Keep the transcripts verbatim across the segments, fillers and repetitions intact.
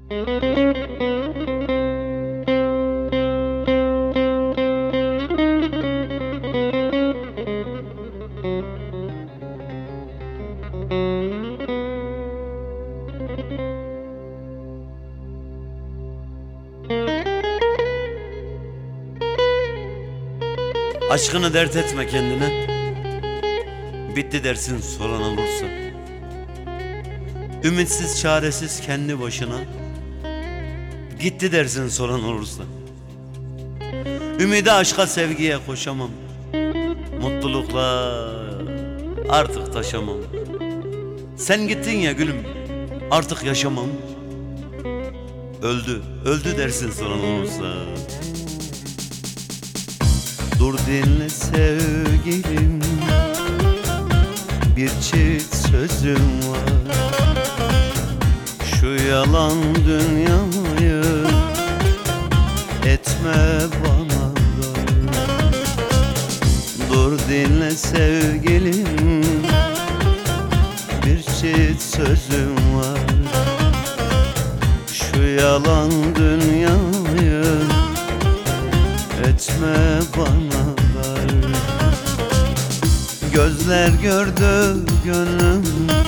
Aşkını dert etme kendine, bitti dersin soran olursa. Ümitsiz çaresiz kendi başına, gitti dersin soran olursa. Ümide aşka sevgiye koşamam, mutlulukla artık taşamam. Sen gittin ya gülüm, artık yaşamam. Öldü, öldü dersin soran olursa. Dur dinle sevgilim, bir çift sözüm var. Şu yalan dünyayı etme bana dar. Dur dinle sevgilim, bir çift sözüm var. Şu yalan dünyayı etme bana dar. Gözler gördü gönlüm,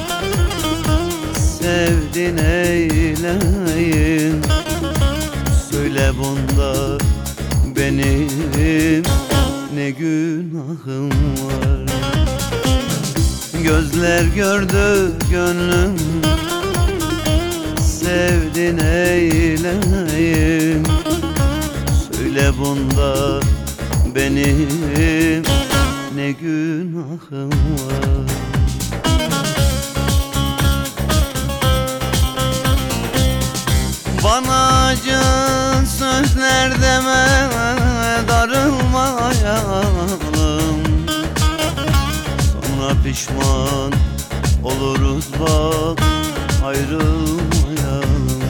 sevdin eyleyin. Söyle bunda benim ne günahım var. Gözler gördü gönlüm, sevdin eyleyin. Söyle bunda benim ne günahım var. Bana acı sözler deme, darılmayalım. Sonra pişman oluruz bak, ayrılmayalım.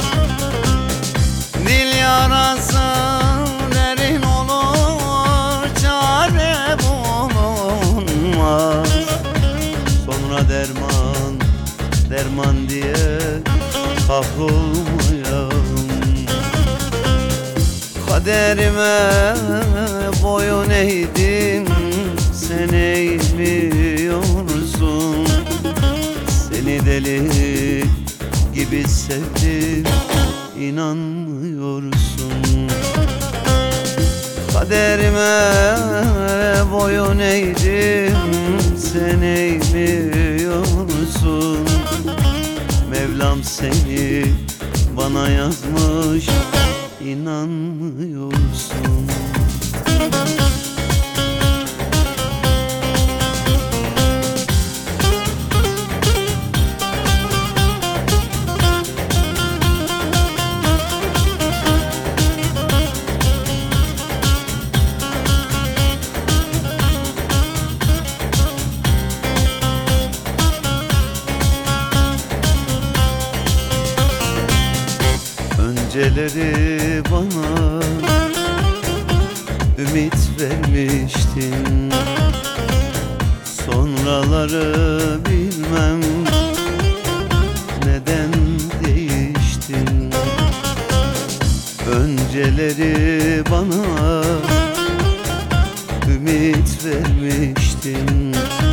Dil yarası derin olur, çare bulunmaz. Sonra derman, derman diye kahrolmayalım. Kaderime boyun eğdim, sen eğmiyorsun. Seni deli gibi sevdim, inanmıyorsun. Kaderime boyun eğdim, sen eğmiyorsun. Mevlam seni bana yazmış, inanmıyorsun. Önceleri bana ümit vermiştin, sonraları bilmem neden değiştin. Önceleri bana ümit vermiştin,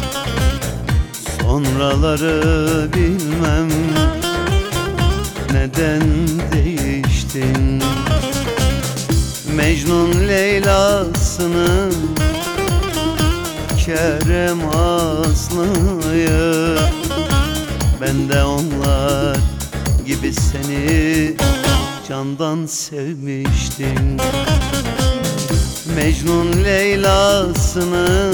sonraları bilmem neden değiştin. Mecnun Leyla'sını, Kerem Aslı'yı, ben de onlar gibi seni candan sevmiştim. Mecnun Leyla'sını,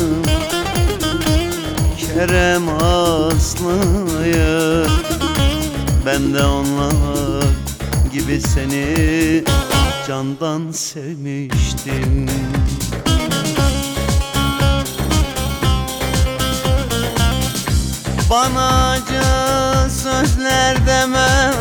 Kerem Aslı'yı, ben de onlar gibi seni candan sevmiştim. Bana acı sözler deme,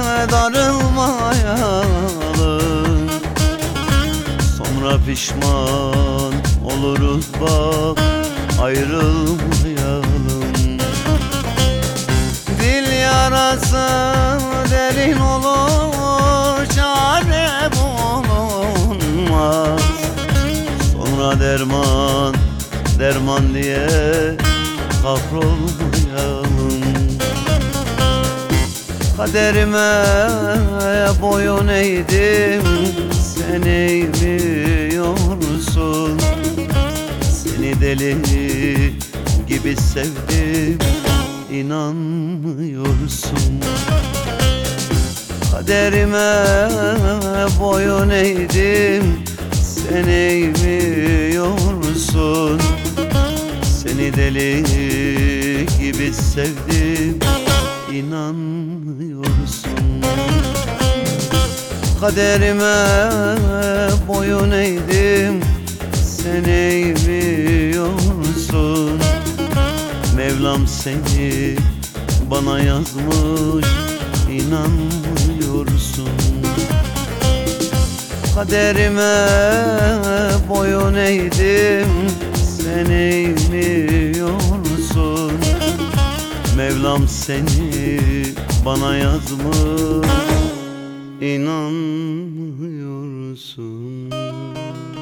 darılmayalım. Sonra pişman oluruz bak, ayrılmayalım. Dil yarası derin olur, derman derman diye kahrolmayalım. Kaderime boyun eğdim, sen eğmiyorsun. Seni deli gibi sevdim, inanmıyorsun. Kaderime boyun eğdim, sen eğmiyorsun. Seni deli gibi sevdim, inanmıyorsun. Kaderime boyun eğdim, sen eğmiyorsun. Mevlam seni bana yazmış, inanmıyorsun. Kaderime boyun eğdim, sen eğmiyorsun. Mevlam seni bana yazmış, inanmıyorsun.